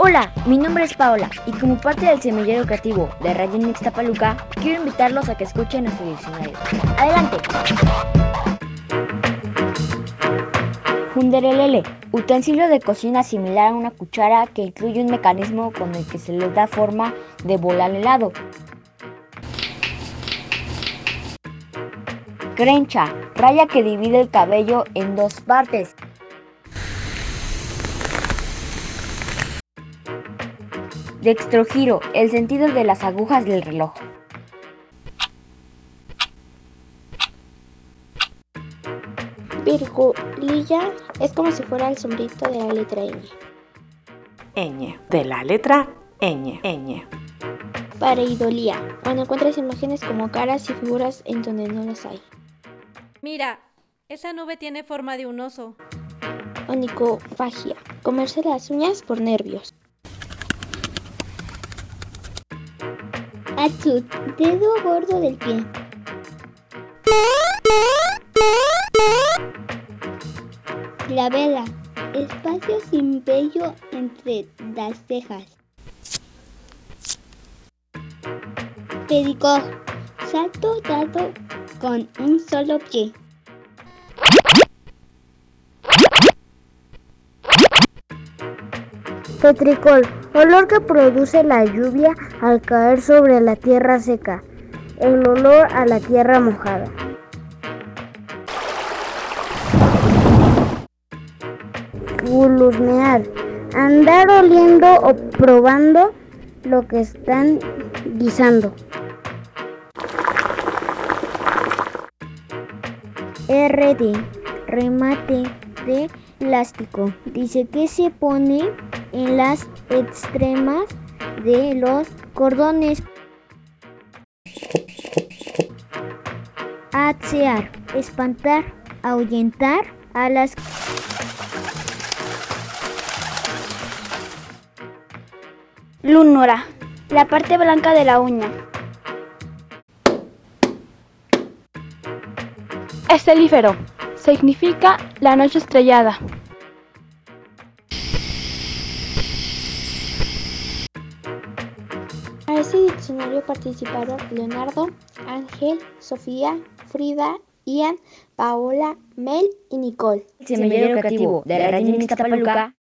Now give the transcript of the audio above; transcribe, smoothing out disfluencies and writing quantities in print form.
Hola, mi nombre es Paola y como parte del semillero creativo de Radio Ixtapaluca, quiero invitarlos a que escuchen nuestro diccionario. ¡Adelante! Junderelele, utensilio de cocina similar a una cuchara que incluye un mecanismo con el que se le da forma de bola al helado. Crencha, raya que divide el cabello en dos partes. Dextrogiro, el sentido de las agujas del reloj. Virgulilla es como si fuera el sombrito de la letra ñ. Ñ, de la letra ñ. Pareidolía, cuando encuentras imágenes como caras y figuras en donde no las hay. Mira, esa nube tiene forma de un oso. Onicofagia, comerse las uñas por nervios. Atsut, dedo gordo del pie. Glabela, espacio sin vello entre las cejas. Pedicó, salto dado con un solo pie. Petricol, olor que produce la lluvia al caer sobre la tierra seca. El olor a la tierra mojada. Gulosnear, andar oliendo o probando lo que están guisando. RD, remate de plástico. Dice que se pone en las extremas de los cordones. Atsear, espantar, ahuyentar a las. Lúnora, la parte blanca de la uña. Estelífero, significa la noche estrellada. A este diccionario participaron Leonardo, Ángel, Sofía, Frida, Ian, Paola, Mel y Nicole. Semillero creativo de Radio Ixtapaluca